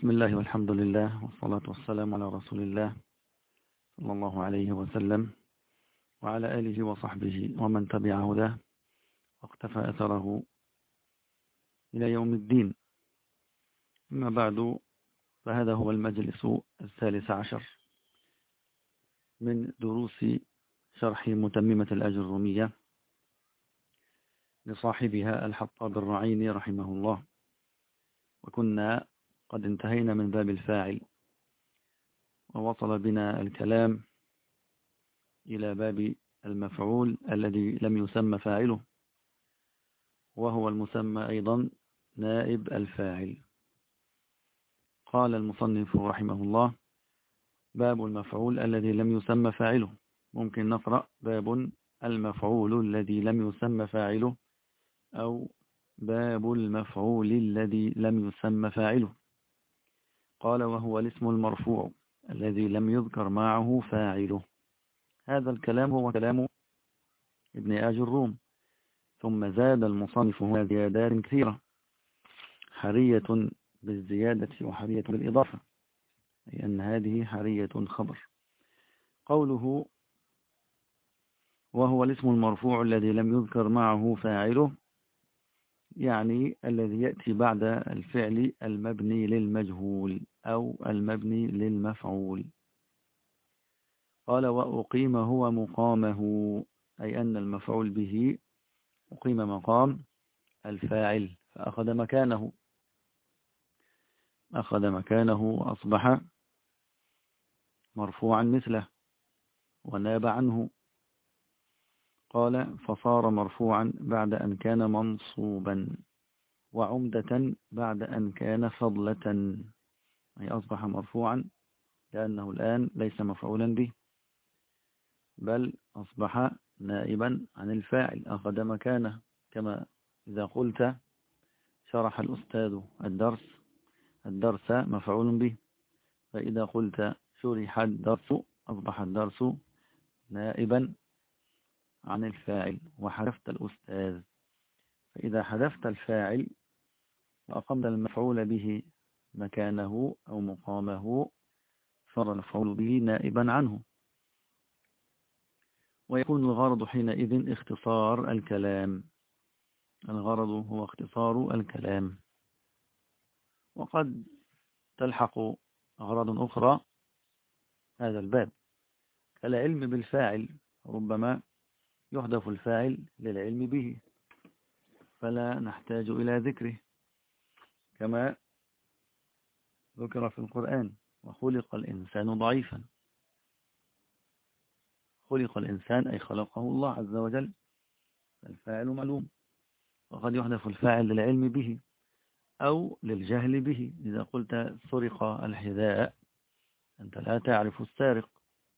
بسم الله والحمد لله والصلاة والسلام على رسول الله صلى الله عليه وسلم وعلى آله وصحبه ومن تبع هداه واقتفى أثره إلى يوم الدين. أما بعد، فهذا هو المجلس 13 من دروس شرح متممة الأجرومية لصاحبها الحطاب الرعيني رحمه الله. وكنا قد انتهينا من باب الفاعل، ووصل بنا الكلام إلى باب المفعول الذي لم يسمى فاعله، وهو المسمى أيضا نائب الفاعل. قال المصنف رحمه الله: باب المفعول الذي لم يسمى فاعله. ممكن نقرأ باب المفعول الذي لم يسمى فاعله، أو باب المفعول الذي لم يسمى فاعله. قال: وهو الاسم المرفوع الذي لم يذكر معه فاعله. هذا الكلام هو كلام ابن آجروم، ثم زاد المصنف هنا زيادات كثيرة، حرية بالزيادة وحرية بالإضافة، أي أن هذه حرية خبر. قوله وهو الاسم المرفوع الذي لم يذكر معه فاعله، يعني الذي يأتي بعد الفعل المبني للمجهول أو المبني للمفعول. قال: وأقيم هو مقامه، أي أن المفعول به أقيم مقام الفاعل فأخذ مكانه، وأصبح مرفوعا مثله وناب عنه. قال: فصار مرفوعا بعد أن كان منصوبا، وعمدة بعد أن كان فضلة، أي أصبح مرفوعا لأنه الآن ليس مفعولا به، بل أصبح نائبا عن الفاعل، أخذ مكانه. كما إذا قلت شرح الأستاذ الدرس مفعول به، فإذا قلت شرح الدرس أصبح الدرس نائبا عن الفاعل، وحذفت الأستاذ. فإذا حذفت الفاعل وأقمت المفعول به مكانه أو مقامه، صار المفعول به نائبا عنه. ويكون الغرض حينئذ اختصار الكلام. الغرض هو اختصار الكلام. وقد تلحق أغراض أخرى هذا الباب، كالعلم بالفاعل. ربما يحذف الفاعل للعلم به فلا نحتاج إلى ذكره، كما ذكر في القرآن: وخلق الإنسان ضعيفا. خلق الإنسان أي خلقه الله عز وجل، الفاعل معلوم. وقد يحذف الفاعل للعلم به أو للجهل به. إذا قلت سرق الحذاء، أنت لا تعرف السارق.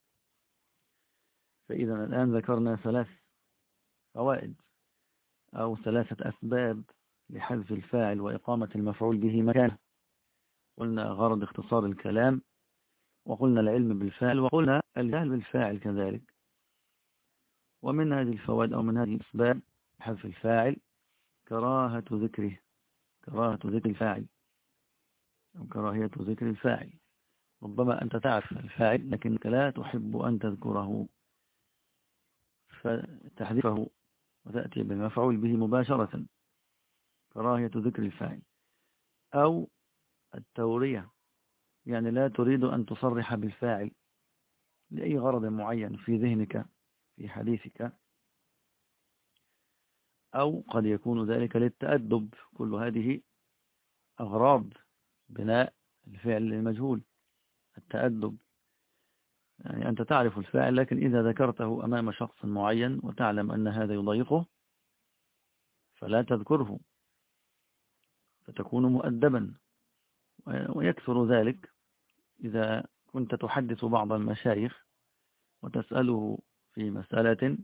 فإذا الآن ذكرنا 3 فوائد أو 3 أسباب لحذف الفاعل وإقامة المفعول به مكانه. قلنا غرض اختصار الكلام، وقلنا العلم بالفاعل، وقلنا الجهل بالفاعل كذلك. ومن هذه الفوائد أو من هذه الأسباب حذف الفاعل كراهة ذكر الفاعل، أو كراهية ذكر الفاعل. ربما أنت تعرف الفاعل لكنك لا تحب أن تذكره، فتحذفه وتأتي بالمفعول به مباشرة، كراهية ذكر الفاعل. أو التورية، يعني لا تريد أن تصرح بالفاعل لأي غرض معين في ذهنك في حديثك، أو قد يكون ذلك للتأدب. كل هذه أغراض بناء الفعل للمجهول. التأدب يعني أنت تعرف الفاعل، لكن إذا ذكرته أمام شخص معين وتعلم أن هذا يضايقه فلا تذكره، فتكون مؤدبا. ويكثر ذلك إذا كنت تحدث بعض المشايخ وتسأله في مسألة،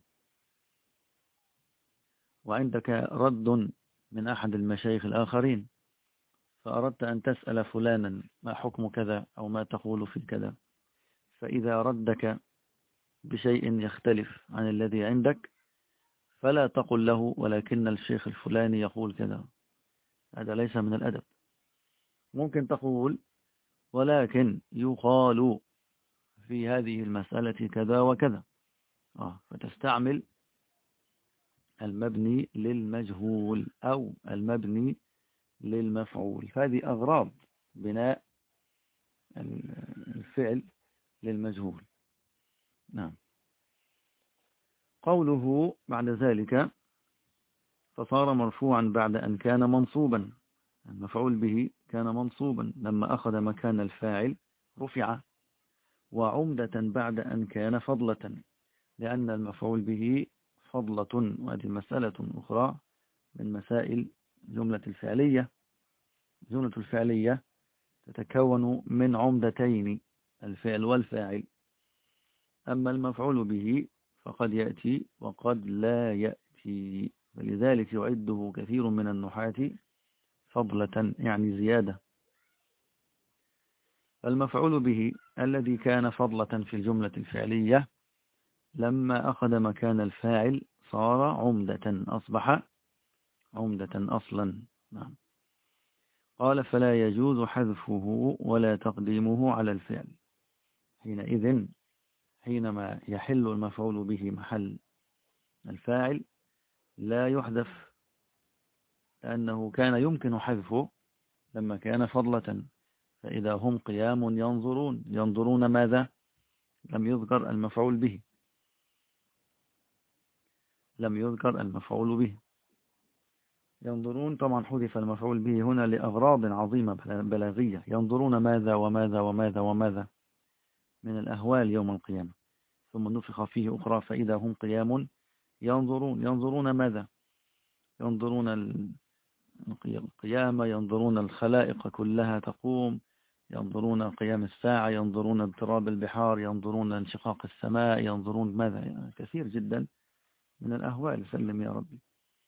وعندك رد من أحد المشايخ الآخرين، فأردت أن تسأل فلانا ما حكم كذا أو ما تقول في كذا، فإذا ردك بشيء يختلف عن الذي عندك فلا تقل له ولكن الشيخ الفلاني يقول كذا. هذا ليس من الأدب. ممكن تقول ولكن يقال في هذه المسألة كذا وكذا. فتستعمل المبني للمجهول أو المبني للمفعول. هذه أغراض بناء الفعل للمجهول. نعم. قوله بعد ذلك فصار مرفوعا بعد أن كان منصوبا. المفعول به كان منصوبا، لما أخذ مكان الفاعل رفع. وعمدة بعد أن كان فضلة، لأن المفعول به فضلة، وهذه مسألة أخرى من مسائل جملة الفعلية. جملة الفعلية تتكون من عمدتين، الفعل والفاعل. أما المفعول به فقد يأتي وقد لا يأتي، فلذلك يعده كثير من النحاة فضلة، يعني زيادة. المفعول به الذي كان فضلة في الجملة الفعلية لما أخذ مكان الفاعل صار عمدة، أصبح عمدة أصلا. نعم. قال فلا يجوز حذفه ولا تقديمه على الفعل. حينئذ حينما يحل المفعول به محل الفاعل لا يحذف، لأنه كان يمكن حذفه لما كان فضلة. فإذا هم قيام ينظرون ماذا؟ لم يذكر المفعول به، لم يذكر المفعول به. ينظرون طبعا حذف المفعول به هنا لأغراض عظيمة بلاغية. ينظرون ماذا وماذا وماذا وماذا من الأهوال يوم القيامة، ثم نفخ فيه أخرى فإذا هم قيام ينظرون ماذا؟ ينظرون القيامة، ينظرون الخلائق كلها تقوم، ينظرون قيام الساعة، ينظرون اضطراب البحار، ينظرون انشقاق السماء، ينظرون ماذا؟ يعني كثير جدا من الأهوال، سلم يا ربي.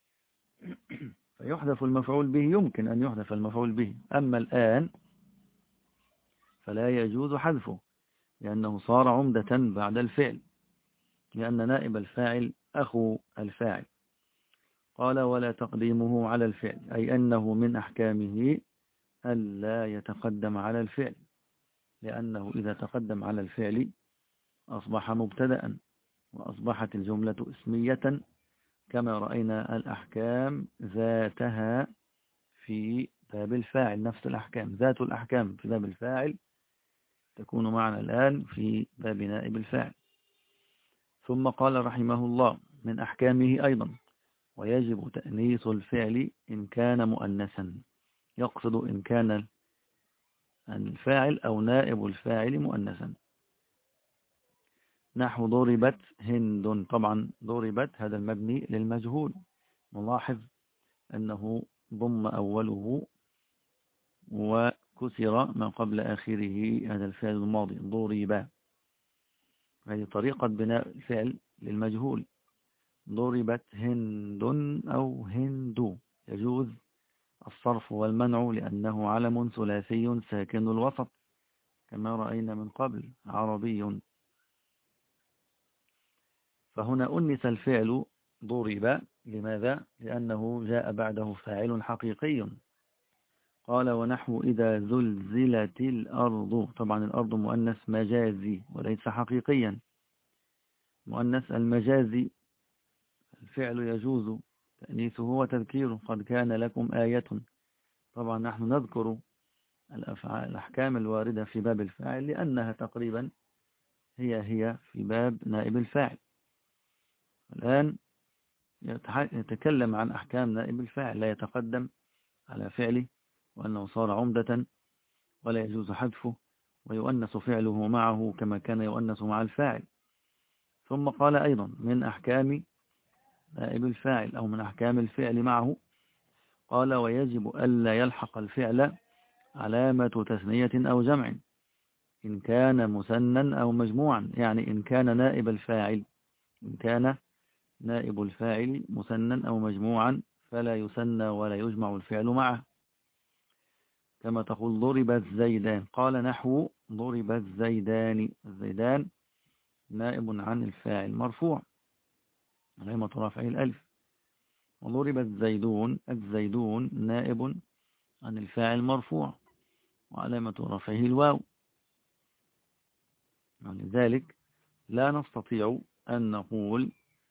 فيحذف المفعول به، يمكن أن يحذف المفعول به. أما الآن فلا يجوز حذفه، لأنه صار عمدة بعد الفعل، لأن نائب الفاعل أخو الفاعل. قال ولا تقديمه على الفعل، أي أنه من أحكامه ألا يتقدم على الفعل، لأنه إذا تقدم على الفعل أصبح مبتدأ، وأصبحت الجملة اسمية، كما رأينا الأحكام ذاتها في باب الفاعل. نفس الأحكام، ذات الأحكام في باب الفاعل تكون معنا الآن في باب نائب الفاعل. ثم قال رحمه الله من أحكامه أيضا ويجب تأنيث الفعل إن كان مؤنثا. يقصد إن كان الفاعل أو نائب الفاعل مؤنثا. نحو ضربت هند. طبعا ضربت هذا المبني للمجهول، نلاحظ أنه ضم أوله وكسر ما قبل آخره، هذا الفعل الماضي ضرب. هذه طريقة بناء الفعل للمجهول. ضربت هند أو هندو، يجوز الصرف والمنع لأنه علم ثلاثي ساكن الوسط كما رأينا من قبل، عربي. فهنا أنث الفعل ضرب. لماذا؟ لأنه جاء بعده فاعل حقيقي. قال ونحو إذا زلزلت الأرض. طبعا الأرض مؤنث مجازي وليس حقيقيا. مؤنث المجازي الفعل يجوز تأنيثه وتذكيره. قد كان لكم آية. طبعا نحن نذكر الأحكام الواردة في باب الفاعل لأنها تقريبا هي في باب نائب الفاعل. الآن يتكلم عن أحكام نائب الفاعل، لا يتقدم على فعله، وأنه صار عمدة ولا يجوز حذفه، ويؤنس فعله معه كما كان يؤنس مع الفاعل. ثم قال أيضا من أحكام نائب الفاعل أو من أحكام الفعل معه، قال ويجب ألا يلحق الفعل علامة تثنية أو جمع إن كان مثنى أو مجموعا. يعني إن كان نائب الفاعل، إن كان نائب الفاعل مثنى أو مجموعا فلا يثنى ولا يجمع الفعل معه، كما تقول ضرب الزيدان. قال نحو ضرب الزيدان. الزيدان نائب عن الفاعل مرفوع علامة رفعه الألف. وضرب الزيدون، الزيدون نائب عن الفاعل مرفوع وعلامة رفعه الواو. ولذلك لا نستطيع أن نقول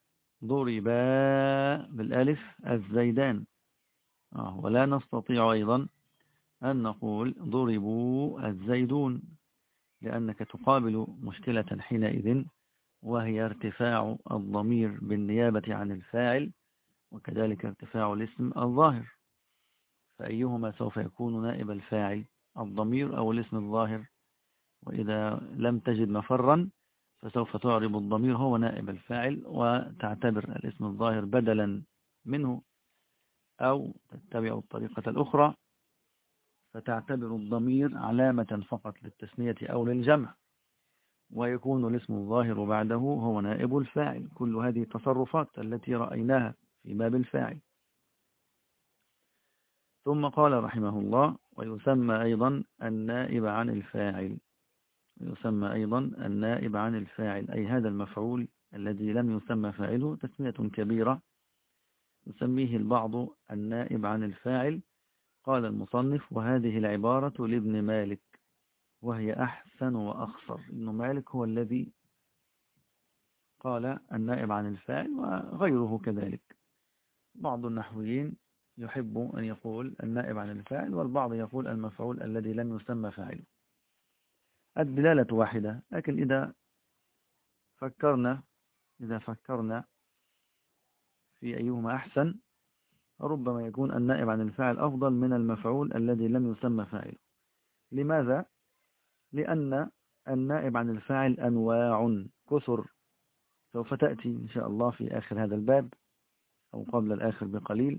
ضربا بالألف الزيدان، ولا نستطيع أيضا أن نقول ضربوا الزيدون، لأنك تقابل مشكلة حينئذ، وهي ارتفاع الضمير بالنيابة عن الفاعل، وكذلك ارتفاع الاسم الظاهر. فأيهما سوف يكون نائب الفاعل، الضمير أو الاسم الظاهر؟ وإذا لم تجد مفرا فسوف تعرب الضمير هو نائب الفاعل، وتعتبر الاسم الظاهر بدلا منه، أو تتبع الطريقة الأخرى فتعتبر الضمير علامة فقط للتثنية أو للجمع، ويكون الاسم الظاهر بعده هو نائب الفاعل. كل هذه التصرفات التي رأيناها في باب الفاعل. ثم قال رحمه الله: ويسمى أيضا النائب عن الفاعل. يسمى أيضا النائب عن الفاعل، أي هذا المفعول الذي لم يسمى فاعله تسمية كبيرة يسميه البعض النائب عن الفاعل. قال المصنف: وهذه العبارة لابن مالك، وهي أحسن وأخصر. ابن مالك هو الذي قال النائب عن الفاعل، وغيره كذلك. بعض النحويين يحب أن يقول النائب عن الفاعل، والبعض يقول المفعول الذي لم يسمى فاعله. الدلالة واحدة، لكن إذا فكرنا في أيهما أحسن، ربما يكون النائب عن الفاعل أفضل من المفعول الذي لم يسمى فاعله. لماذا؟ لأن النائب عن الفاعل أنواع كثر، سوف تأتي إن شاء الله في آخر هذا الباب أو قبل الآخر بقليل.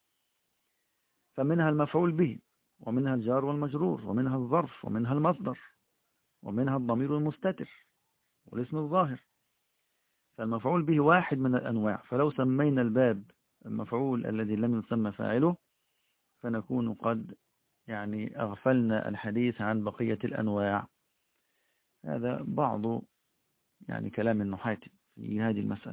فمنها المفعول به، ومنها الجار والمجرور، ومنها الظرف، ومنها المصدر، ومنها الضمير المستتر والاسم الظاهر. فالمفعول به واحد من الأنواع، فلو سمينا الباب المفعول الذي لم يسمى فاعله فنكون قد أغفلنا الحديث عن بقية الأنواع. هذا بعض كلام النحاة في هذه المسألة.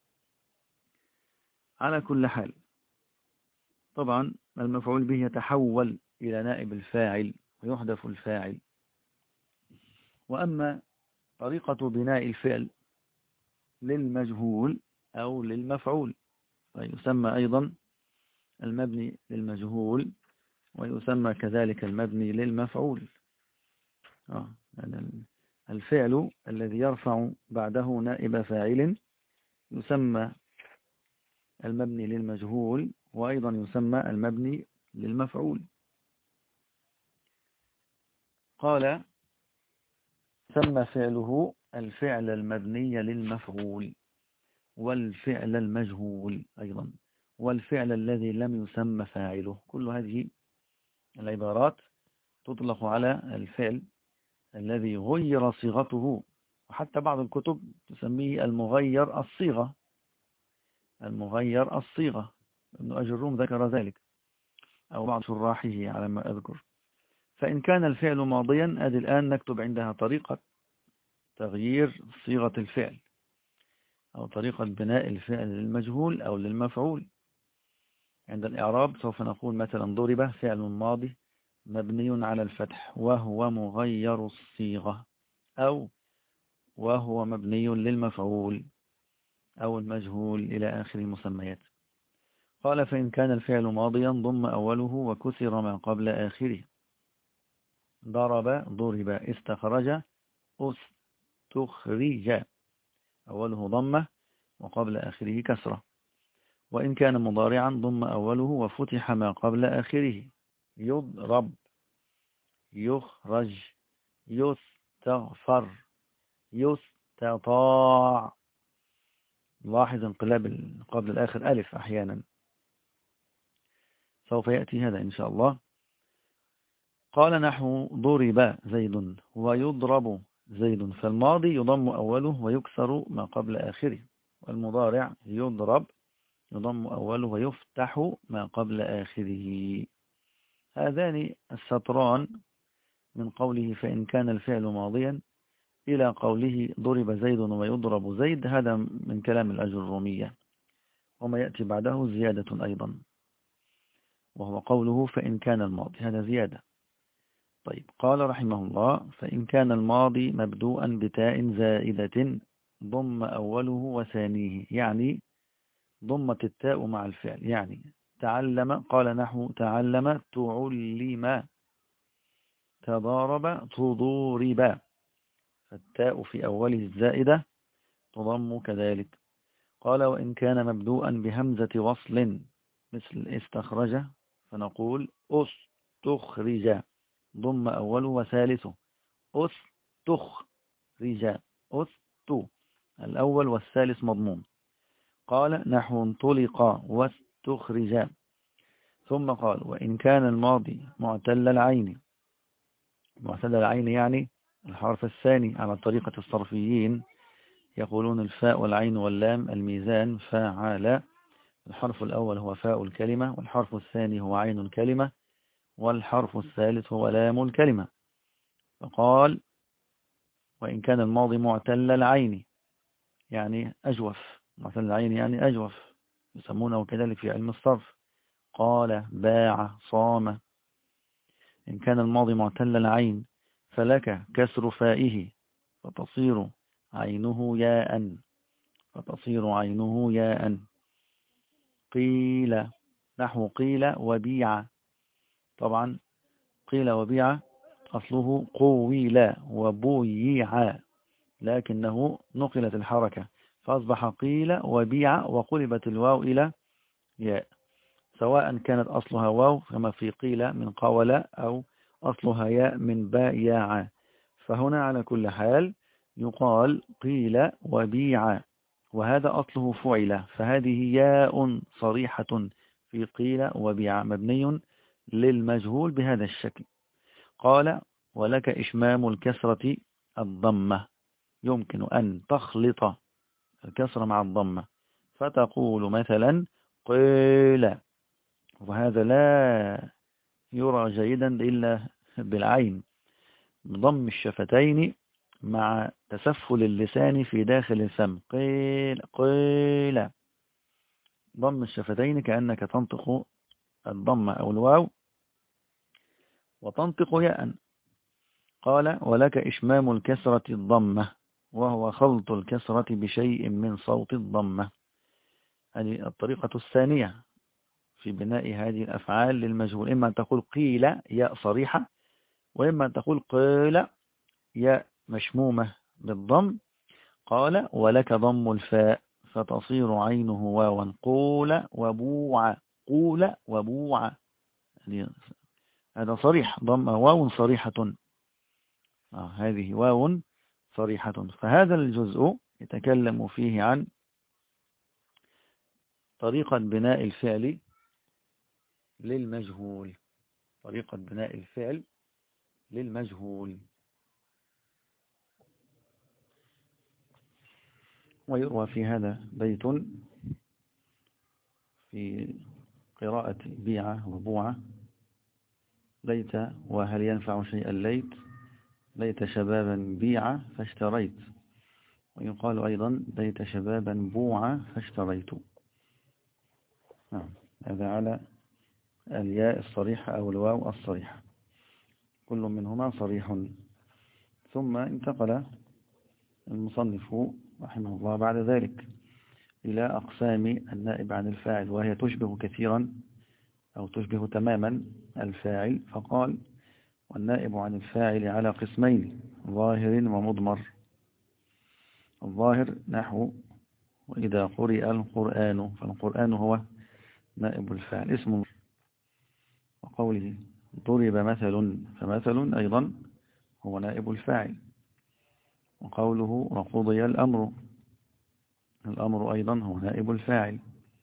على كل حال، طبعا المفعول به يتحول إلى نائب الفاعل ويحذف الفاعل. وأما طريقة بناء الفعل للمجهول أو للمفعول، فيسمى أيضا المبني للمجهول، ويسمى كذلك المبني للمفعول. الفعل الذي يرفع بعده نائب فاعل يسمى المبني للمجهول، وأيضا يسمى المبني للمفعول. قال: سمى فعله الفعل المبني للمفعول، والفعل المجهول أيضا، والفعل الذي لم يسمى فاعله. كل هذه العبارات تطلق على الفعل الذي غير صيغته، وحتى بعض الكتب تسميه المغير الصيغة. المغير الصيغة، ابن أجي الروم ذكر ذلك، أو بعض شراحه على ما أذكر. فإن كان الفعل ماضيا، أدي الآن نكتب عندها طريقة تغيير صيغة الفعل، أو طريقة بناء الفعل للمجهول أو للمفعول. عند الإعراب سوف نقول مثلا: ضرب فعل ماضي مبني على الفتح وهو مغير الصيغة، أو وهو مبني للمفعول أو المجهول إلى آخر المسميات. قال: فإن كان الفعل ماضيا ضم أوله وكسر ما قبل آخره. ضرب، ضرب، استخرج، استخرج، أوله ضمة وقبل آخره كسرة. وإن كان مضارعا ضم أوله وفتح ما قبل آخره. يضرب، يخرج، يستغفر، يستطاع. لاحظ انقلاب قبل الآخر ألف أحيانا، سوف يأتي هذا إن شاء الله. قال: نحو ضرب زيد ويضرب زيد، فالماضي يضم أوله ويكسر ما قبل آخره، والمضارع يضرب يضم أوله ويفتح ما قبل آخره. هذان السطران من قوله فإن كان الفعل ماضيا إلى قوله ضرب زيد ويضرب زيد، هذا من كلام الأجرومية. وما يأتي بعده زيادة أيضا، وهو قوله فإن كان الماضي، هذا زيادة. طيب قال رحمه الله: فإن كان الماضي مبدوءا بتاء زائدة ضم أوله وثانيه، يعني ضمت التاء مع الفعل، يعني تعلم، قال نحو تعلم تعلم، تضارب تضورب، فالتاء في أوله الزائدة تضم كذلك. قال: وإن كان مبدوءا بهمزة وصل مثل استخرج، فنقول استخرج، ضم أوله وثالثه، استخرج، أست، الأول والثالث مضموم. قال: نحو انطلق واستخرج. ثم قال: وإن كان الماضي معتل العين، معتل العين يعني الحرف الثاني على طريقة الصرفيين، يقولون الفاء والعين واللام الميزان فاعل، الحرف الأول هو فاء الكلمة، والحرف الثاني هو عين الكلمة، والحرف الثالث هو لام الكلمة. فقال: وإن كان الماضي معتل العين يعني أجوف، معتل العين يعني أجوف، يسمونه كذلك في علم الصرف. قال: باع صام. إن كان الماضي معتل العين فلك كسر فائه فتصير عينه ياء، فتصير عينه ياء. قيل، نحو قيل وبيع. طبعا قيل وبيع أصله قويل وبيع، لكنه نقلت الحركة فأصبح قيل وبيع وقلبت الواو إلى ياء، سواء كانت أصلها واو كما في قيل من قول، أو أصلها ياء من بايع. فهنا على كل حال يقال قيل وبيع، وهذا أصله فعل، فهذه ياء صريحة في قيل وبيع مبني للمجهول بهذا الشكل. قال: ولك إشمام الكسرة الضمة، يمكن أن تخلط الكسرة مع الضمة، فتقول مثلا قيل، وهذا لا يرى جيدا إلا بالعين، ضم الشفتين مع تسفل اللسان في داخل الفم، قيل قيل، ضم الشفتين كأنك تنطق الضمة أو الواو وتنطق ياء. قال: ولك إشمام الكسرة الضمة، وهو خلط الكسرة بشيء من صوت الضمة. هذه الطريقة الثانية في بناء هذه الأفعال للمجهول، إما أن تقول قيل ياء صريحة، وإما أن تقول قيل ياء مشمومة بالضم. قال: ولك ضم الفاء فتصير عينه واوا، قول وبوع، قول وبوع، هذا صريح، ضم واو صريحة، هذه واو صريحة. فهذا الجزء يتكلم فيه عن طريقة بناء الفعل للمجهول، طريقة بناء الفعل للمجهول. ويروى في هذا بيت في قراءة بيعة وبوعة: ليت وهل ينفع شيئا ليت، ليت شبابا بيعة فاشتريت. ويقال أيضا: ليت شبابا بوعة فاشتريت. هذا على الياء الصريحة أو الواو الصريحة، كل منهما صريح. ثم انتقل المصنف رحمه الله بعد ذلك إلى أقسام النائب عن الفاعل، وهي تشبه كثيرا أو تشبه تماما الفاعل. فقال: والنائب عن الفاعل على قسمين: ظاهر ومضمر. الظاهر نحو وإذا قرئ القرآن، فالقرآن هو نائب الفاعل اسمه. وقوله ضرب مثل، فمثل أيضا هو نائب الفاعل. وقوله وقضي الأمر، الأمر أيضا هو نائب الفاعل.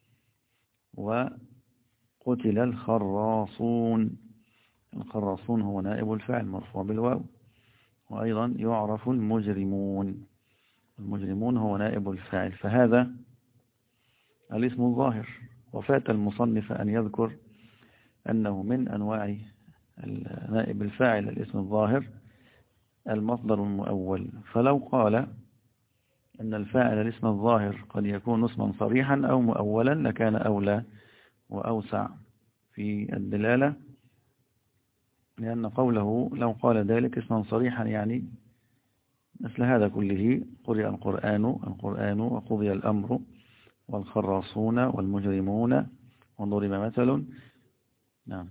وقتل الخراصون، الخراصون هو نائب الفاعل مرفوع بالواو. وأيضا يعرف المجرمون، المجرمون هو نائب الفاعل. فهذا الاسم الظاهر. وفات المصنف أن يذكر أنه من أنواع نائب الفاعل الاسم الظاهر المصدر المؤول. فلو قال أن الفاعل الاسم الظاهر قد يكون اسما صريحا أو مؤولا لكان أولى وأوسع في الدلالة لأن قوله لو قال ذلك اسما صريحا يعني مثل هذا كله: قرئ القرآن وقضي الأمر والخراصون والمجرمون وضرب مثل. نعم.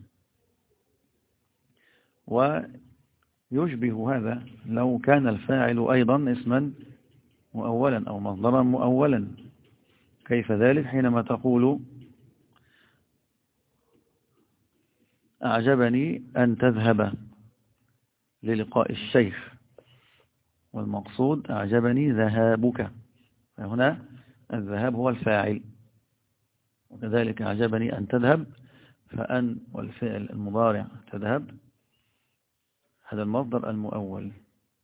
ويشبه هذا لو كان الفاعل أيضا اسما مؤولا أو مصدرا مؤولا. كيف ذلك؟ حينما تقول أعجبني أن تذهب للقاء الشيخ، والمقصود أعجبني ذهابك، فهنا الذهاب هو الفاعل. وكذلك أعجبني أن تذهب، فأن والفعل المضارع تذهب هذا المصدر المؤول.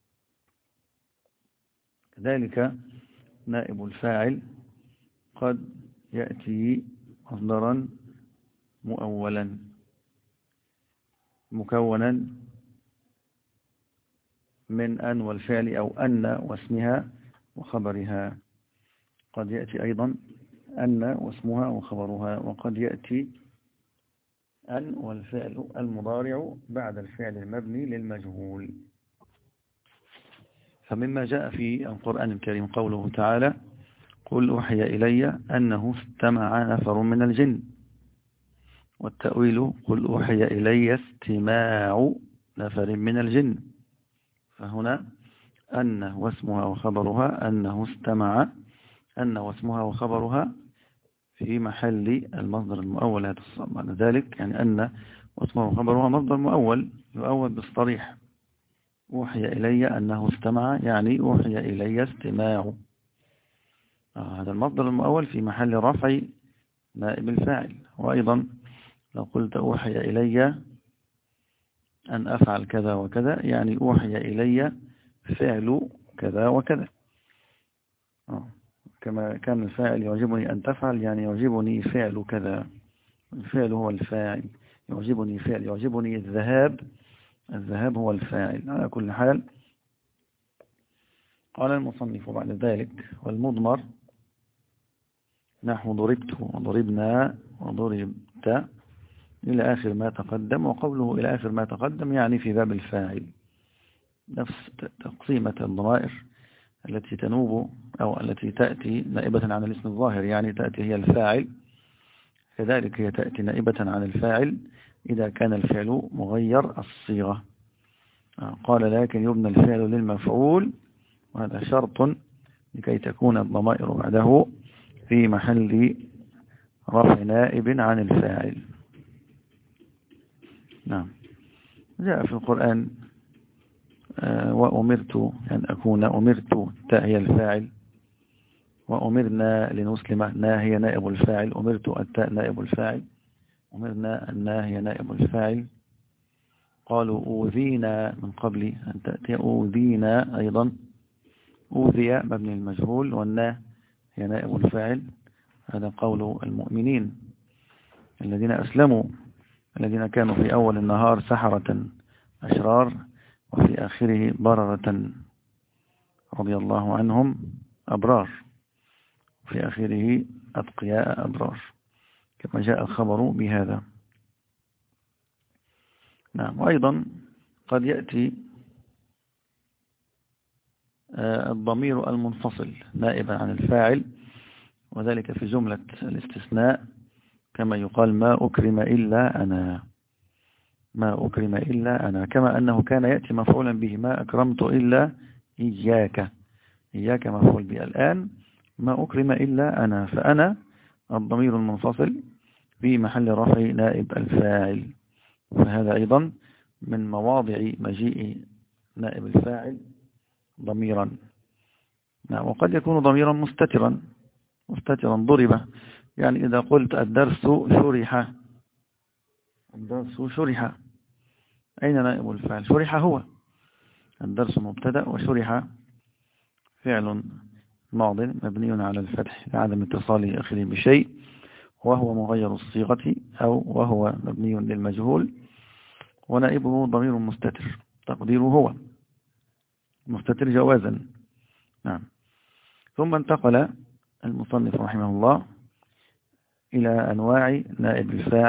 كذلك نائب الفاعل قد يأتي مصدرا مؤولا مكونا من أن والفعل أو أن واسمها وخبرها. قد يأتي أيضا أن واسمها وخبرها، وقد يأتي أن والفعل المضارع بعد الفعل المبني للمجهول. فمما جاء في القرآن الكريم قوله تعالى: قل أوحي إلي أنه استمع نفر من الجن. والتأويل: قل أوحي إلي استماع نفر من الجن. فهنا أن واسمها وخبرها، أنه استمع، أن واسمها وخبرها في محل المصدر المؤول. معنى ذلك يعني أن واسمها وخبرها مصدر مؤول يؤول بالصريح. أوحي إلي أنه استمع يعني أوحي إلي استماع. هذا المصدر المؤول في محل رفع نائب الفاعل. وأيضا لو قلت أوحي إلي أن أفعل كذا وكذا يعني أوحي إلي فعل كذا وكذا. كما كان الفاعل يعجبني أن تفعل يعني يعجبني فعل كذا، الفعل هو الفاعل. يعجبني فعل، يعجبني الذهاب هو الفاعل. على كل حال قال المصنف بعد ذلك: والمضمر نحو ضربت وضربنا وضربت إلى آخر ما تقدم. وقوله إلى آخر ما تقدم يعني في باب الفاعل، نفس تقسيمة الضمائر التي تنوب أو التي تأتي نائبة عن الاسم الظاهر، يعني تأتي هي الفاعل، كذلك هي تأتي نائبة عن الفاعل إذا كان الفعل مغير الصيغة. قال: لكن يبنى الفعل للمفعول، وهذا شرط لكي تكون الضمائر بعده في محل رفع نائب عن الفاعل. نعم. جاء في القرآن: وأمرت أن أكون، أمرت تاء هي الفاعل، وأمرنا لنسلم نا هي نائب الفاعل، أمرت التاء نائب الفاعل، أمرنا النا هي نائب الفاعل. قالوا أوذينا من قبل أن تأتي، أوذينا أيضا، أوذي مبني المجهول والنا هي نائب الفاعل. هذا قول المؤمنين الذين أسلموا، الذين كانوا في أول النهار سحرة أشرار وفي آخره بررة رضي الله عنهم أبرار، وفي آخره أتقياء أبرار، كما جاء الخبر بهذا. نعم. وأيضا قد يأتي الضمير المنفصل نائبا عن الفاعل، وذلك في جملة الاستثناء، كما يقال: ما أكرم إلا أنا، ما أكرم إلا أنا، كما أنه كان يأتي مفعولا به: ما أكرمت إلا إياك، إياك مفعول به. الآن ما أكرم إلا أنا، فأنا الضمير المنفصل في محل رفع نائب الفاعل، فهذا أيضا من مواضع مجيء نائب الفاعل ضميرا. نعم. وقد يكون ضميرا مستترا ضرب، يعني إذا قلت الدرس شرح، الدرس شرح، أين نائب الفاعل؟ شرح هو، الدرس مبتدأ وشرح فعل ماض مبني على الفتح لعدم اتصاله آخره بشيء، وهو مغير الصيغة أو وهو مبني للمجهول، ونائبه ضمير مستتر تقديره هو، مستتر جوازا. نعم. ثم انتقل المصنف رحمه الله إلى أنواع نائب الفاعل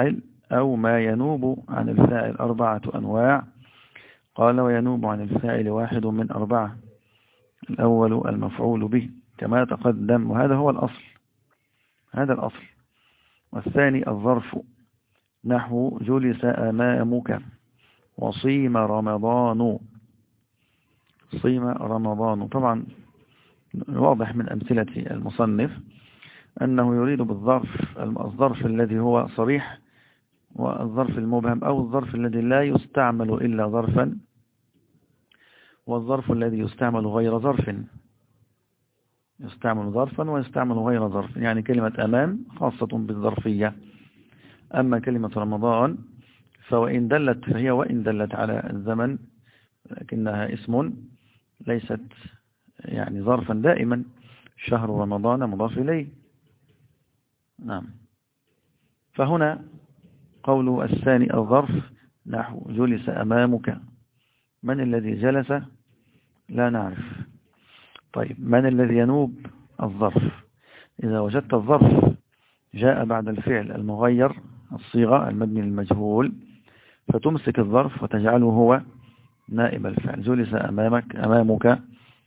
أو ما ينوب عن الفاعل 4 أنواع. قال وينوب عن الفاعل 1 من 4. الأول المفعول به كما تقدم، وهذا هو الأصل، هذا الأصل. والثاني الظرف، نحو جلس أمامك وصيم رمضان. صيم رمضان، طبعا واضح من أمثلة المصنف أنه يريد بالظرف الظرف الذي هو صريح، والظرف المبهم، أو الظرف الذي لا يستعمل إلا ظرفا، والظرف الذي يستعمل غير ظرف. يستعمل ظرفا ويستعمل غير ظرف، يعني كلمة أمام خاصة بالظرفية. أما كلمة رمضان فهي وإن دلت على الزمن لكنها اسم، ليست يعني ظرفا دائما. شهر رمضان مضاف إليه. نعم. فهنا قوله الثاني الظرف، نحو جلس أمامك. من الذي جلس؟ لا نعرف. طيب من الذي ينوب الظرف؟ إذا وجدت الظرف جاء بعد الفعل المغير الصيغة المبني للمجهول، فتمسك الظرف وتجعله هو نائب الفعل. جلس أمامك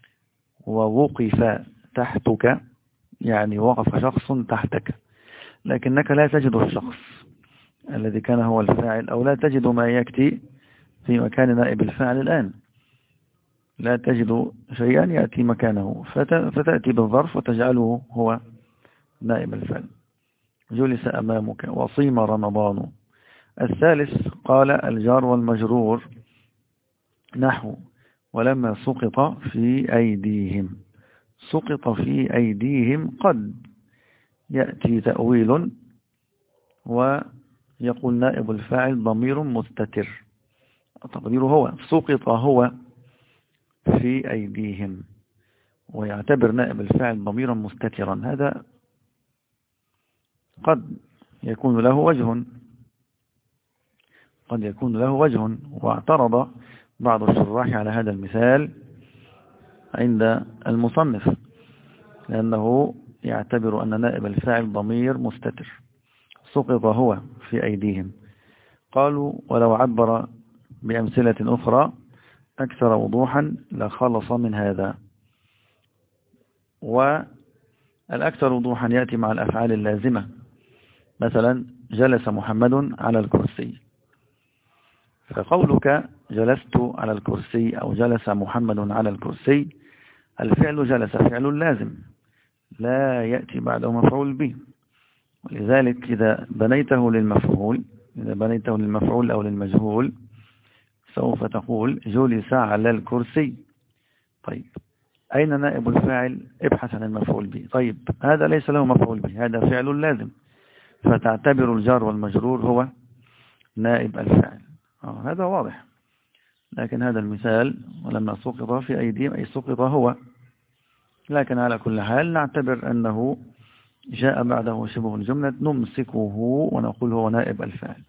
ووقف تحتك، يعني وقف شخص تحتك، لكنك لا تجد الشخص الذي كان هو الفاعل، أو لا تجد ما يأتي في مكان نائب الفاعل الآن، لا تجد شيئا يأتي مكانه، فتأتي بالظرف وتجعله هو نائب الفعل. جلس أمامك وصيم رمضان. الثالث قال الجار والمجرور، نحو ولما سقط في أيديهم. سقط في أيديهم قد يأتي تأويل ويقول نائب الفاعل ضمير مستتر، تقديره هو. سقط هو في أيديهم، ويعتبر نائب الفاعل ضميرا مستترا. هذا قد يكون له وجه، قد يكون له وجه. واعترض بعض الشراح على هذا المثال عند المصنف، لأنه يعتبر أن نائب الفاعل ضمير مستتر. سقط هو في أيديهم. قالوا ولو عبر بأمثلة أخرى أكثر وضوحا لخلص من هذا. والأكثر وضوحا يأتي مع الأفعال اللازمة، مثلا جلس محمد على الكرسي. فقولك جلست على الكرسي أو جلس محمد على الكرسي، الفعل جلس فعل لازم لا يأتي بعده مفعول به، ولذلك إذا بنيته للمفعول أو للمجهول سوف تقول جلس على الكرسي. طيب أين نائب الفاعل؟ ابحث عن المفعول به. طيب هذا ليس له مفعول به، هذا فعل لازم، فتعتبر الجار والمجرور هو نائب الفاعل. هذا واضح. لكن هذا المثال ولما سقط في أيديهم أي سقط هو، لكن على كل حال نعتبر أنه جاء بعده شبه الجملة نمسكه ونقول هو نائب الفاعل.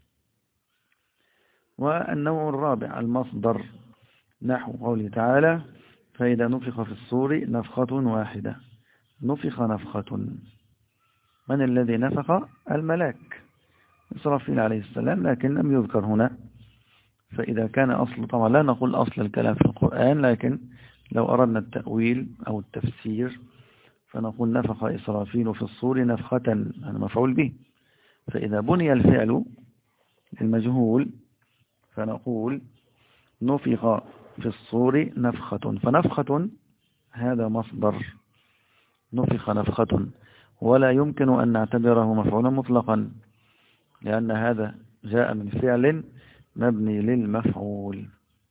والنوع الرابع المصدر، نحو قوله تعالى فإذا نفخ في الصور نفخة واحدة. نفخ نفخة، من الذي نفخ؟ الملاك إسرافيل عليه السلام، لكن لم يذكر هنا. فإذا كان أصل، طبعا لا نقول أصل الكلام في القرآن، لكن لو أردنا التأويل أو التفسير فنقول نفخ إسرافيل في الصور نفخة، أنا مفعول به. فإذا بني الفعل المجهول فنقول نفخ في الصور نفخة، فنفخة هذا مصدر، نفخ نفخة، ولا يمكن أن نعتبره مفعولا مطلقا، لأن هذا جاء من فعل مبني للمفعول.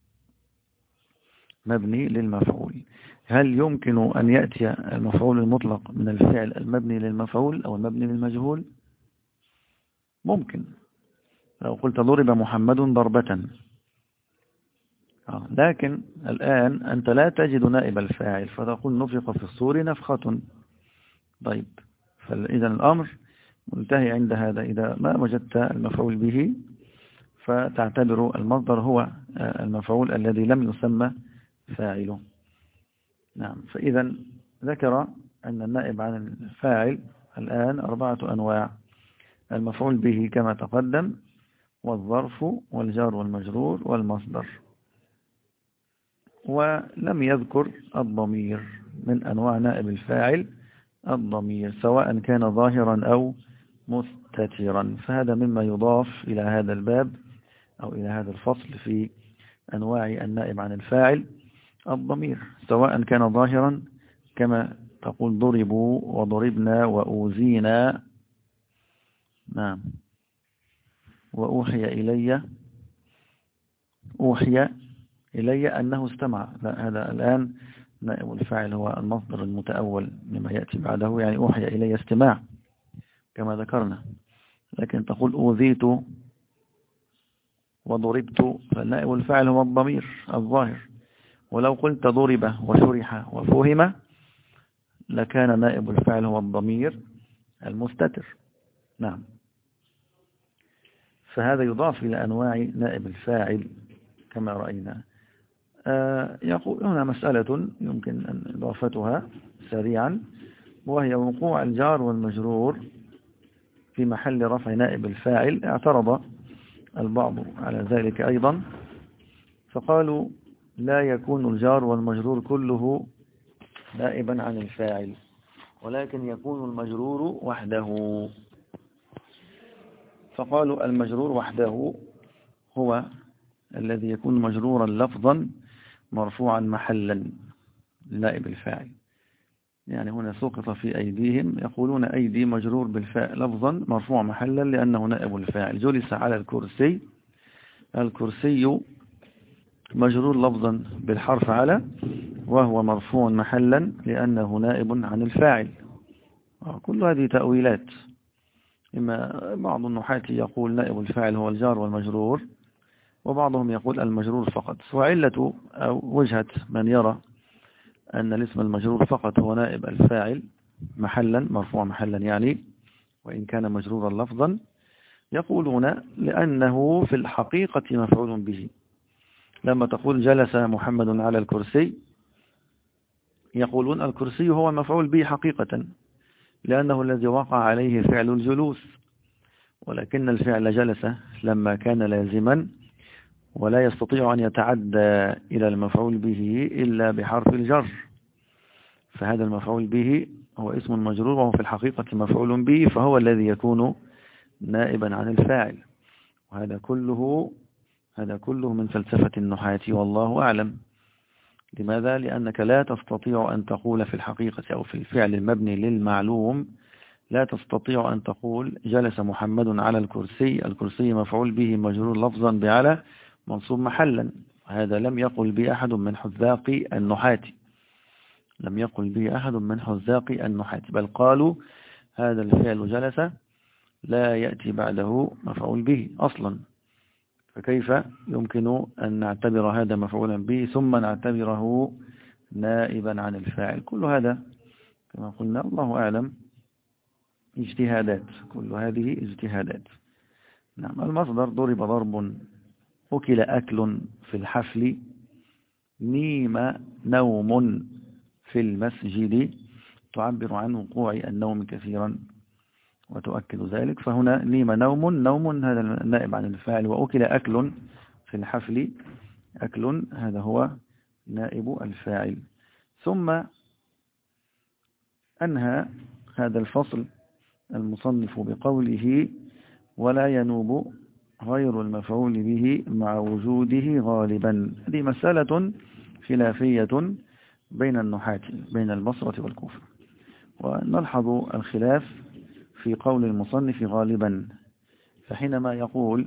مبني للمفعول. هل يمكن أن يأتي المفعول المطلق من الفعل المبني للمفعول أو المبني للمجهول؟ ممكن. لو قلت ضرب محمد ضربة، لكن الآن أنت لا تجد نائب الفاعل فتقول نفخ في الصور نفخة. طيب فإذا الأمر منتهي عند هذا. إذا ما وجدت المفعول به فتعتبر المصدر هو المفعول الذي لم يسمى فاعله. نعم. فإذا ذكر أن النائب عن الفاعل الآن 4 أنواع. المفعول به كما تقدم، والظرف والجار والمجرور والمصدر. ولم يذكر الضمير من أنواع نائب الفاعل، الضمير سواء كان ظاهرا أو مستترا. فهذا مما يضاف إلى هذا الباب أو إلى هذا الفصل في أنواع النائب عن الفاعل، الضمير سواء كان ظاهرا كما تقول ضربوا وضربنا وأوذينا. نعم. وأوحي إلي أنه استمع. لا، هذا الآن نائب الفاعل هو المصدر المتأول لما يأتي بعده، يعني أوحي إلي استماع كما ذكرنا. لكن تقول أوذيت وضربت، فالنائب الفاعل هو الضمير الظاهر. ولو قلت ضرب وشرح وفهم لكان نائب الفاعل هو الضمير المستتر. نعم. فهذا يضاف إلى أنواع نائب الفاعل كما رأينا. يقول هنا مسألة يمكن أن إضافتها سريعا، وهي وقوع الجار والمجرور في محل رفع نائب الفاعل. اعترض البعض على ذلك أيضا، فقالوا لا يكون الجار والمجرور كله نائبا عن الفاعل، ولكن يكون المجرور وحده. فقالوا المجرور وحده هو الذي يكون مجرورا لفظا مرفوعا محلا لنائب الفاعل. يعني هنا سقط في أيديهم، يقولون أيدي مجرور بالفاء لفظا مرفوع محلا لأنه نائب الفاعل. جلس على الكرسي، الكرسي مجرور لفظا بالحرف على وهو مرفوع محلا لأنه نائب عن الفاعل. كل هذه تأويلات. إما بعض النحاة يقول نائب الفاعل هو الجار والمجرور، وبعضهم يقول المجرور فقط. وعلة أو وجهة من يرى أن الاسم المجرور فقط هو نائب الفاعل محلا مرفوع محلا يعني، وإن كان مجرورا لفظا، يقولون لأنه في الحقيقة مفعول به. لما تقول جلس محمد على الكرسي، يقولون الكرسي هو مفعول به حقيقة لأنه الذي وقع عليه فعل الجلوس، ولكن الفعل جلس لما كان لازما ولا يستطيع أن يتعدى إلى المفعول به إلا بحرف الجر، فهذا المفعول به هو اسم مجرور وهو في الحقيقة مفعول به، فهو الذي يكون نائبا عن الفاعل. وهذا كله من فلسفة النحاة والله أعلم. لماذا؟ لأنك لا تستطيع أن تقول في الحقيقة أو في الفعل المبني للمعلوم، لا تستطيع أن تقول جلس محمد على الكرسي، الكرسي مفعول به مجرور لفظا بعلى منصوب محلا. هذا لم يقل به أحد من حذاق النحاة، لم يقل به أحد من حذاق النحاة، بل قالوا هذا الفعل جلس لا يأتي بعده مفعول به أصلا، فكيف يمكن أن نعتبر هذا مفعولا به ثم نعتبره نائبا عن الفاعل؟ كل هذا كما قلنا الله أعلم اجتهادات، كل هذه اجتهادات. نعم. المصدر ضرب ضرب، أكل أكل في الحفل، نيم نوم في المسجد، تعبر عن وقوع النوم كثيرا وتؤكد ذلك. فهنا نيم نوم هذا النائب عن الفاعل، وأكل أكل في الحفل، أكل هذا هو نائب الفاعل. ثم أنهى هذا الفصل المصنف بقوله ولا ينوب غير المفعول به مع وجوده غالبا. هذه مسألة خلافية بين النحاة بين البصرة والكوفة، ونلحظ الخلاف في قول المصنف غالبا. فحينما يقول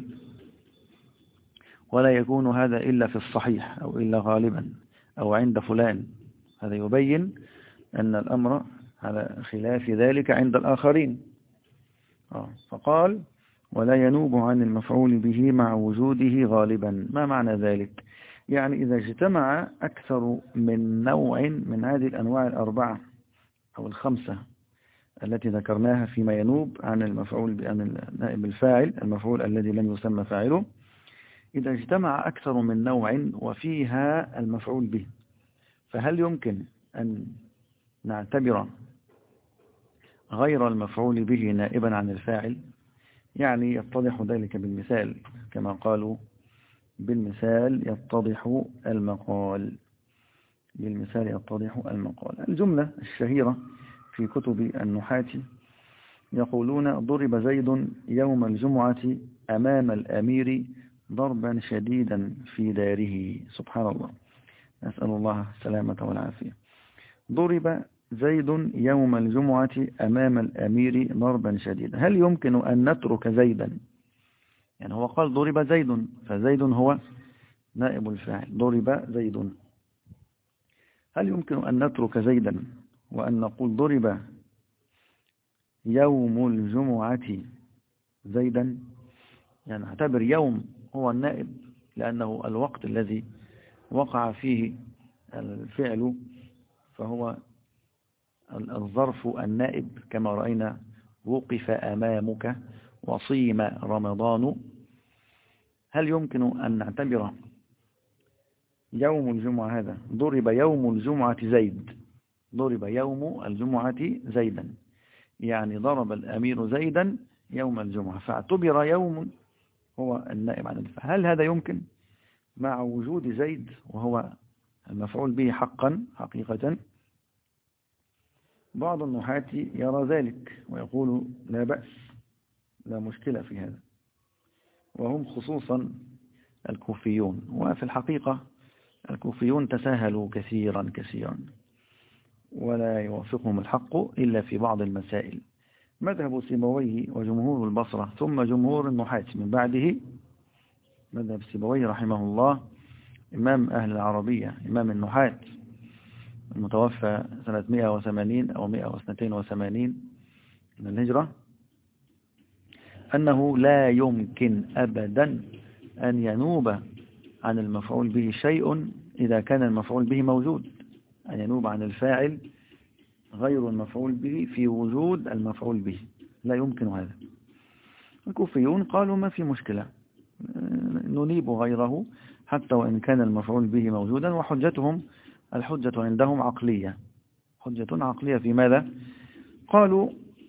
ولا يكون هذا إلا في الصحيح أو إلا غالبا أو عند فلان، هذا يبين أن الأمر على خلاف ذلك عند الآخرين. فقال ولا ينوب عن المفعول به مع وجوده غالبا. ما معنى ذلك؟ يعني إذا اجتمع أكثر من نوع من هذه الأنواع الأربعة أو الخمسة التي ذكرناها فيما ينوب عن المفعول عن نائب الفاعل، المفعول الذي لم يسمى فاعله، إذا اجتمع أكثر من نوع وفيها المفعول به، فهل يمكن أن نعتبر غير المفعول به نائبا عن الفاعل؟ يعني يتضح ذلك بالمثال، كما قالوا بالمثال يتضح المقال. بالمثال يتضح المقال. الجملة الشهيرة في كتب النحاة يقولون: ضرب زيد يوم الجمعة أمام الأمير ضربا شديدا في داره. سبحان الله، نسأل الله السلامة والعافية. ضرب زيد يوم الجمعة أمام الأمير ضربا شديدا. هل يمكن أن نترك زيدا؟ يعني هو قال ضرب زيد، فزيد هو نائب الفاعل. ضرب زيد. هل يمكن أن نترك زيدا وأن نقول ضرب يوم الجمعة زيدا؟ يعني نعتبر يوم هو النائب، لأنه الوقت الذي وقع فيه الفعل، فهو الظرف النائب، كما رأينا: وقف أمامك، وصيم رمضان. هل يمكن أن نعتبر يوم الجمعة هذا ضرب يوم الجمعة زيد؟ ضرب يوم الجمعة زيدا، يعني ضرب الأمير زيدا يوم الجمعة، فاعتبر يوم هو النائب عن الفاعل. هل هذا يمكن مع وجود زيد وهو المفعول به حقا حقيقة؟ بعض النحاة يرى ذلك ويقول: لا بأس، لا مشكلة في هذا، وهم خصوصا الكوفيون. وفي الحقيقة الكوفيون تساهلوا كثيرا كثيرا، ولا يوافقهم الحق إلا في بعض المسائل. مذهب سيبويه وجمهور البصرة ثم جمهور النحاة من بعده، مذهب سيبويه رحمه الله إمام أهل العربية، إمام النحاة، المتوفى سنة 180 أو 182 من الهجرة، أنه لا يمكن أبدا أن ينوب عن المفعول به شيء إذا كان المفعول به موجود، أن ينوب عن الفاعل غير المفعول به في وجود المفعول به، لا يمكن هذا. الكوفيون قالوا: ما في مشكلة، ننيب غيره حتى وإن كان المفعول به موجودا. وحجتهم، الحجة عندهم عقلية. حجة عقلية في ماذا؟ قالوا: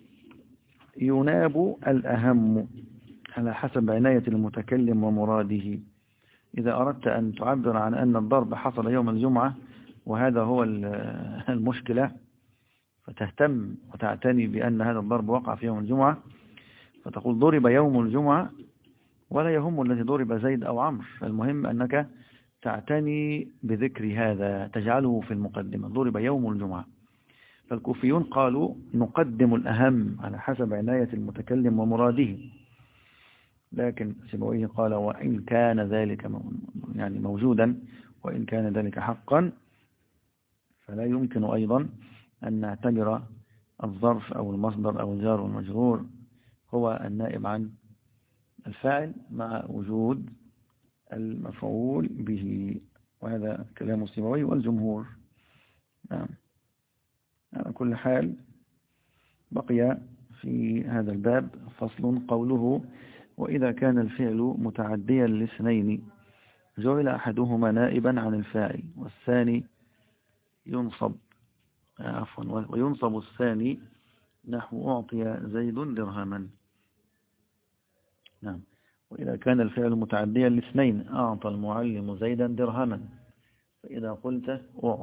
يناب الأهم على حسب عناية المتكلم ومراده. إذا أردت أن تعبر عن أن الضرب حصل يوم الجمعة وهذا هو المشكلة، فتهتم وتعتني بأن هذا الضرب وقع في يوم الجمعة، فتقول ضرب يوم الجمعة، ولا يهم الذي ضرب زيد أو عمرو، المهم أنك تعتني بذكر هذا، تجعله في المقدمة: ضرب يوم الجمعة. فالكوفيون قالوا: نقدم الأهم على حسب عناية المتكلم ومراده. لكن سيبويه قال: وإن كان ذلك يعني موجودا، وإن كان ذلك حقا، فلا يمكن أيضا أن نعتبر الظرف أو المصدر أو الجار والمجرور هو النائب عن الفاعل مع وجود المفعول به. وهذا كلام السيبوي والجمهور. نعم. على كل حال، بقي في هذا الباب فصل قوله: وإذا كان الفعل متعديا لاثنين جعل أحدهما نائبا عن الفاعل والثاني ينصب، وينصب الثاني نحو أعطي زيد درهما. نعم. وإذا كان الفعل متعديا لاثنين أعطى المعلم زيدا درهما، فإذا قلت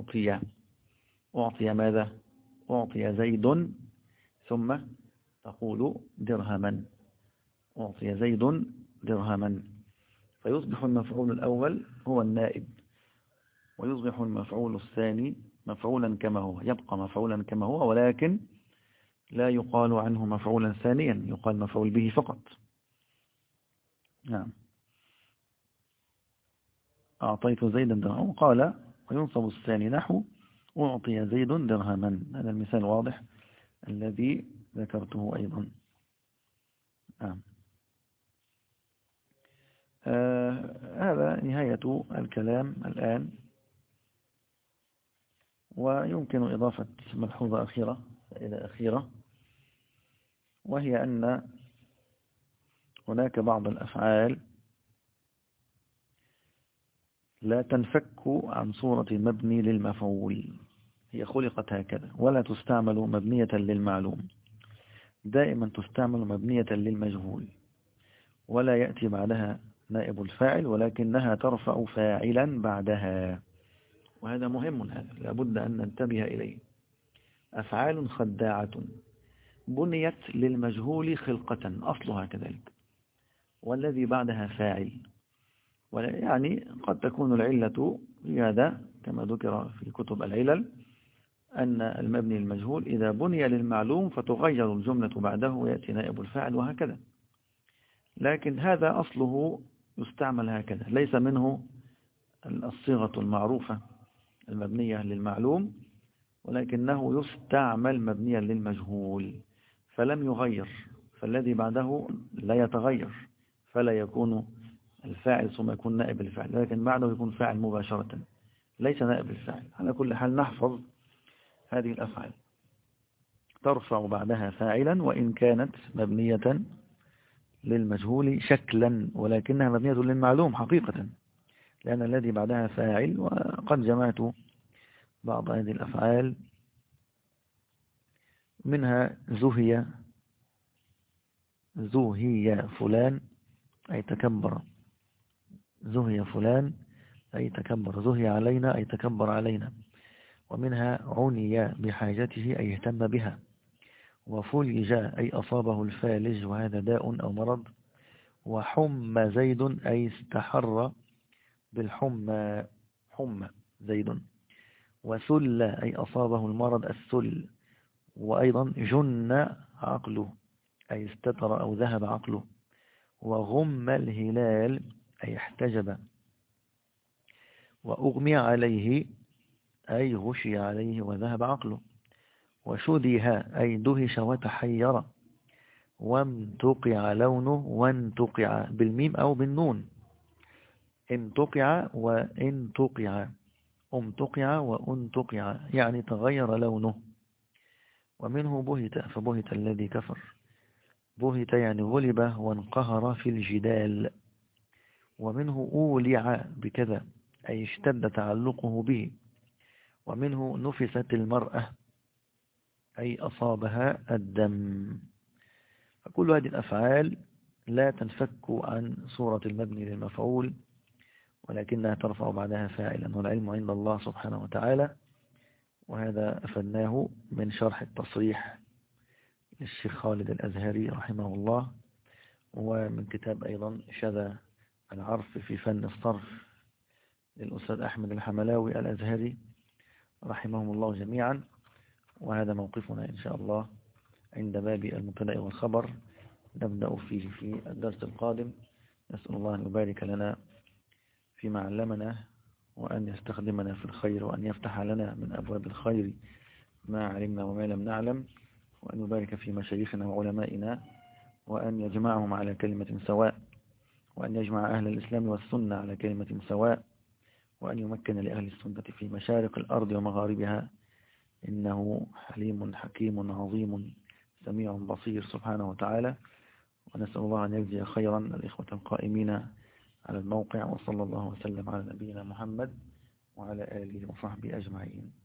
أعطي ماذا؟ أعطي زيد، ثم تقول درهما، أعطي زيد درهما، فيصبح المفعول الأول هو النائب، ويصبح المفعول الثاني مفعولا كما هو، يبقى مفعولا كما هو، ولكن لا يقال عنه مفعولا ثانيا، يقال مفعول به فقط. نعم. أعطيت زيدا درهما، قال: وينصب الثاني نحو أعطي زيد درهما. هذا المثال واضح الذي ذكرته أيضا. نعم. هذا نهاية الكلام الآن. ويمكن إضافة ملحوظة أخيرة إلى أخيرة، وهي أن هناك بعض الأفعال لا تنفك عن صورة مبني للمفعول، هي خلقت هكذا، ولا تستعمل مبنية للمعلوم، دائما تستعمل مبنية للمجهول. ولا يأتي بعدها نائب الفاعل، ولكنها ترفع فاعلا بعدها. وهذا مهم، هذا لابد أن ننتبه إليه. أفعال خداعة بنيت للمجهول خلقة أصلها كذلك، والذي بعدها فاعل. يعني قد تكون العلة في هذا كما ذكر في كتب العلل، أن المبني المجهول إذا بني للمعلوم فتغير الجملة بعده ويأتي نائب الفاعل وهكذا. لكن هذا أصله يستعمل هكذا، ليس منه الصيغة المعروفة المبنية للمعلوم، ولكنه يستعمل مبنيا للمجهول فلم يغير، فالذي بعده لا يتغير، فلا يكون الفاعل ثم يكون نائب الفاعل، لكن بعده يكون فاعل مباشرة ليس نائب الفاعل. على كل حال نحفظ هذه الأفعال. ترفع بعدها فاعلا وإن كانت مبنية للمجهول شكلا، ولكنها مبنية للمعلوم حقيقة، لأن الذي بعدها فاعل. وقد جمعت بعض هذه الأفعال، منها زهي فلان أي تكبر، زهي فلان أي تكبر، زهي علينا أي تكبر علينا. ومنها عني بحاجته أي اهتم بها، وفلج أي أصابه الفالج وهذا داء أو مرض. وحم زيد أي استحر بالحمى، حمى زيد. وسل أي أصابه المرض السل. وأيضا جن عقله أي استتر أو ذهب عقله. وغم الهلال أي احتجب. وأغمي عليه أي غشي عليه وذهب عقله. وشدها أي دهش وتحير. وامتقع لونه، وانتقع بالميم أو بالنون، امتقع وانتقع، امتقع وانتقع يعني تغير لونه. ومنه بهت فبهت الذي كفر، بهت يعني غلب وانقهر في الجدال. ومنه أولع بكذا أي اشتد تعلقه به. ومنه نفست المرأة أي أصابها الدم. فكل هذه الأفعال لا تنفك عن صورة المبني للمفعول، ولكنها ترفع بعدها فاعلا، والعلم عند الله سبحانه وتعالى. وهذا أفدناه من شرح التصريح للشيخ خالد الأزهري رحمه الله، ومن كتاب أيضا شذا العرف في فن الصرف للأستاذ أحمد الحملاوي الأزهري رحمهم الله جميعا. وهذا موقفنا إن شاء الله عند باب المبتدأ والخبر، نبدأ فيه في الدرس القادم. نسأل الله أن يبارك لنا فيما علمنا، وأن يستخدمنا في الخير، وأن يفتح لنا من أبواب الخير ما علمنا وما لم نعلم، وأن يبارك في مشايخنا وعلمائنا، وأن يجمعهم على كلمة سواء، وأن يجمع أهل الإسلام والسنة على كلمة سواء، وأن يمكن لأهل السنة في مشارق الأرض ومغاربها، إنه حليم حكيم عظيم سميع بصير سبحانه وتعالى. ونسأل الله أن يجزي خيرا الإخوة القائمين على الموقع، وصلى الله وسلم على نبينا محمد وعلى آله وصحبه أجمعين.